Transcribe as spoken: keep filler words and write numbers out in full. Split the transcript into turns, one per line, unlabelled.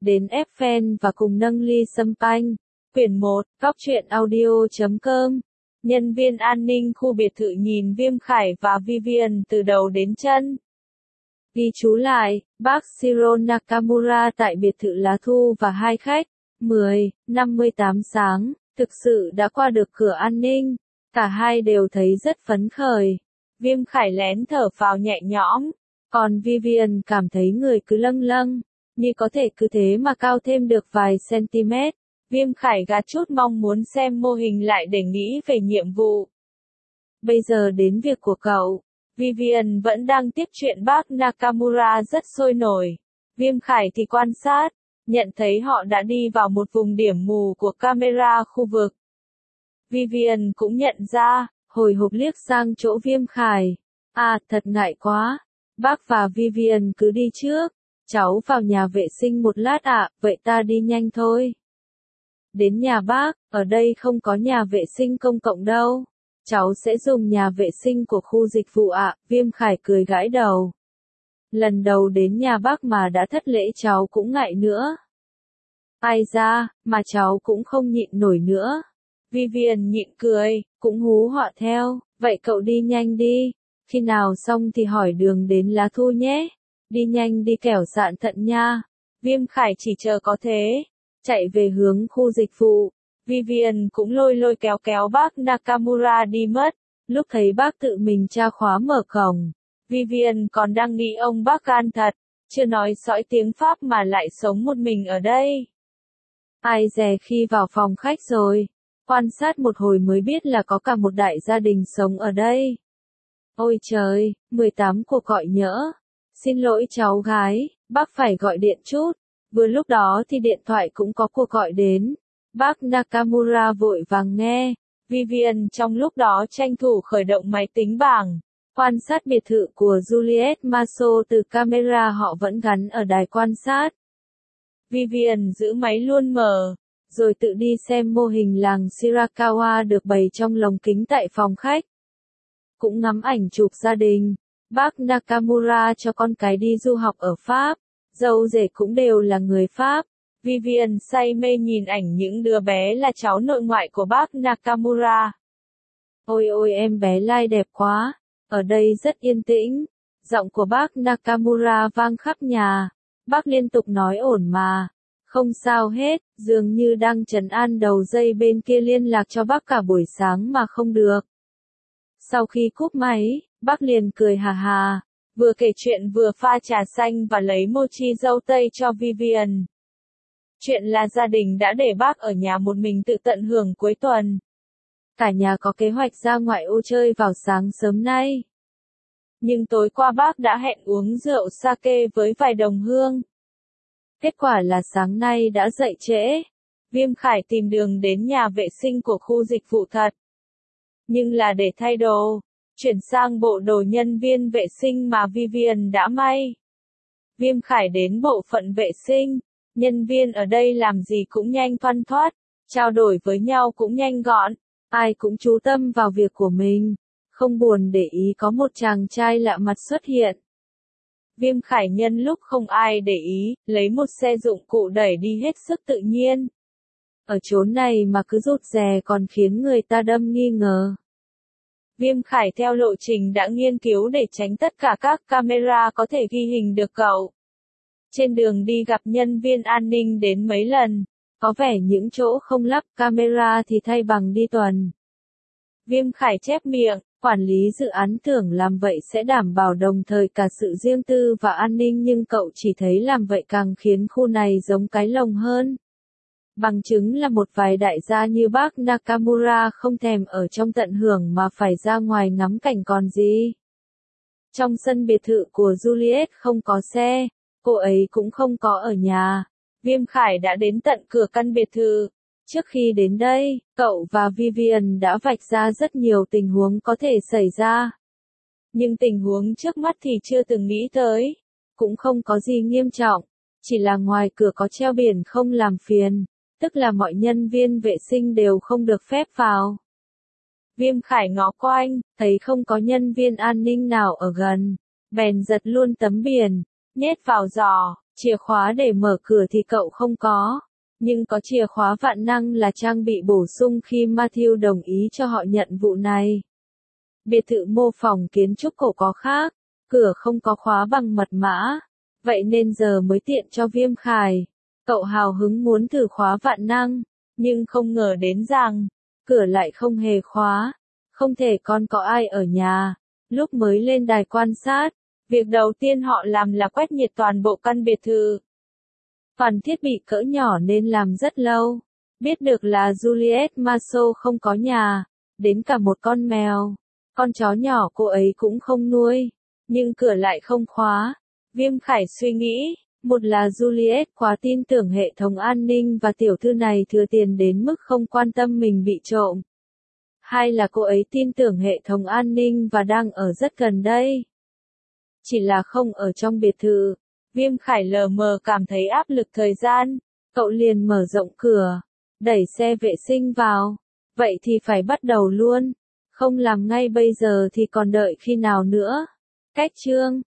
đến Eiffel và cùng nâng ly champagne. Quyển một, góc truyện audio chấm com. Nhân viên an ninh khu biệt thự nhìn Viêm Khải và Vivian từ đầu đến chân. Ghi chú lại, bác Shiro Nakamura tại biệt thự Lá Thu và hai khách, mười, năm mươi tám sáng, thực sự đã qua được cửa an ninh. Cả hai đều thấy rất phấn khởi. Viêm Khải lén thở phào nhẹ nhõm, còn Vivian cảm thấy người cứ lâng lâng, như có thể cứ thế mà cao thêm được vài cm. Viêm Khải gạt chút mong muốn xem mô hình lại để nghĩ về nhiệm vụ. Bây giờ đến việc của cậu. Vivian vẫn đang tiếp chuyện bác Nakamura rất sôi nổi. Viêm Khải thì quan sát, nhận thấy họ đã đi vào một vùng điểm mù của camera khu vực. Vivian cũng nhận ra, hồi hộp liếc sang chỗ Viêm Khải. À, thật ngại quá. Bác và Vivian cứ đi trước. Cháu vào nhà vệ sinh một lát ạ, à, vậy ta đi nhanh thôi. Đến nhà bác, ở đây không có nhà vệ sinh công cộng đâu. Cháu sẽ dùng nhà vệ sinh của khu dịch vụ ạ, à, Viêm Khải cười gãi đầu. Lần đầu đến nhà bác mà đã thất lễ cháu cũng ngại nữa. Ai ra, mà cháu cũng không nhịn nổi nữa. Vivian nhịn cười, cũng hú họ theo, vậy cậu đi nhanh đi, khi nào xong thì hỏi đường đến Lá Thu nhé, đi nhanh đi kẻo sạn thận nha. Viêm Khải chỉ chờ có thế, chạy về hướng khu dịch vụ. Vivian cũng lôi lôi kéo kéo bác Nakamura đi mất, lúc thấy bác tự mình tra khóa mở cổng. Vivian còn đang nghĩ ông bác gan thật, chưa nói sõi tiếng Pháp mà lại sống một mình ở đây. Ai dè khi vào phòng khách rồi, quan sát một hồi mới biết là có cả một đại gia đình sống ở đây. Ôi trời, mười tám cuộc gọi nhỡ. Xin lỗi cháu gái, bác phải gọi điện chút. Vừa lúc đó thì điện thoại cũng có cuộc gọi đến. Bác Nakamura vội vàng nghe. Vivian trong lúc đó tranh thủ khởi động máy tính bảng, quan sát biệt thự của Juliet Maso từ camera họ vẫn gắn ở đài quan sát. Vivian giữ máy luôn mở, rồi tự đi xem mô hình làng Shirakawa được bày trong lồng kính tại phòng khách. Cũng ngắm ảnh chụp gia đình. Bác Nakamura cho con cái đi du học ở Pháp, dâu rể cũng đều là người Pháp. Vivian say mê nhìn ảnh những đứa bé là cháu nội ngoại của bác Nakamura. Ôi ôi em bé Lai đẹp quá, ở đây rất yên tĩnh. Giọng của bác Nakamura vang khắp nhà. Bác liên tục nói ổn mà. Không sao hết, dường như đang trấn an đầu dây bên kia liên lạc cho bác cả buổi sáng mà không được. Sau khi cúp máy, bác liền cười hà hà, vừa kể chuyện vừa pha trà xanh và lấy mochi dâu tây cho Vivian. Chuyện là gia đình đã để bác ở nhà một mình tự tận hưởng cuối tuần. Cả nhà có kế hoạch ra ngoại ô chơi vào sáng sớm nay. Nhưng tối qua bác đã hẹn uống rượu sake với vài đồng hương. Kết quả là sáng nay đã dậy trễ. Viêm Khải tìm đường đến nhà vệ sinh của khu dịch vụ thật. Nhưng là để thay đồ, chuyển sang bộ đồ nhân viên vệ sinh mà Vivian đã may. Viêm Khải đến bộ phận vệ sinh, nhân viên ở đây làm gì cũng nhanh thoăn thoắt, trao đổi với nhau cũng nhanh gọn, ai cũng chú tâm vào việc của mình, không buồn để ý có một chàng trai lạ mặt xuất hiện. Viêm Khải nhân lúc không ai để ý, lấy một xe dụng cụ đẩy đi hết sức tự nhiên. Ở chốn này mà cứ rụt rè còn khiến người ta đâm nghi ngờ. Viêm Khải theo lộ trình đã nghiên cứu để tránh tất cả các camera có thể ghi hình được cậu. Trên đường đi gặp nhân viên an ninh đến mấy lần, có vẻ những chỗ không lắp camera thì thay bằng đi tuần. Viêm Khải chép miệng, quản lý dự án tưởng làm vậy sẽ đảm bảo đồng thời cả sự riêng tư và an ninh nhưng cậu chỉ thấy làm vậy càng khiến khu này giống cái lồng hơn. Bằng chứng là một vài đại gia như bác Nakamura không thèm ở trong tận hưởng mà phải ra ngoài ngắm cảnh còn gì. Trong sân biệt thự của Juliet không có xe, cô ấy cũng không có ở nhà. Viêm Khải đã đến tận cửa căn biệt thự. Trước khi đến đây, cậu và Vivian đã vạch ra rất nhiều tình huống có thể xảy ra. Nhưng tình huống trước mắt thì chưa từng nghĩ tới. Cũng không có gì nghiêm trọng. Chỉ là ngoài cửa có treo biển không làm phiền. Tức là mọi nhân viên vệ sinh đều không được phép vào. Viêm Khải ngó quanh, thấy không có nhân viên an ninh nào ở gần. Bèn giật luôn tấm biển, nhét vào giỏ, Chìa khóa để mở cửa thì cậu không có, nhưng có chìa khóa vạn năng là trang bị bổ sung khi Matthew đồng ý cho họ nhận vụ này. Biệt thự mô phỏng kiến trúc cổ có khác, cửa không có khóa bằng mật mã, vậy nên giờ mới tiện cho Viêm Khải. Cậu hào hứng muốn thử khóa vạn năng, nhưng không ngờ đến rằng, cửa lại không hề khóa, không thể còn có ai ở nhà. Lúc mới lên đài quan sát, việc đầu tiên họ làm là quét nhiệt toàn bộ căn biệt thự. Phần thiết bị cỡ nhỏ nên làm rất lâu. Biết được là Juliet Marceau không có nhà, đến cả một con mèo, con chó nhỏ cô ấy cũng không nuôi, nhưng cửa lại không khóa. Viêm Khải suy nghĩ, một là Juliet quá tin tưởng hệ thống an ninh và tiểu thư này thừa tiền đến mức không quan tâm mình bị trộm. Hai là cô ấy tin tưởng hệ thống an ninh và đang ở rất gần đây. Chỉ là không ở trong biệt thự. Viêm Khải lờ mờ cảm thấy áp lực thời gian, cậu liền mở rộng cửa, đẩy xe vệ sinh vào. Vậy thì phải bắt đầu luôn, không làm ngay bây giờ thì còn đợi khi nào nữa. Cách chương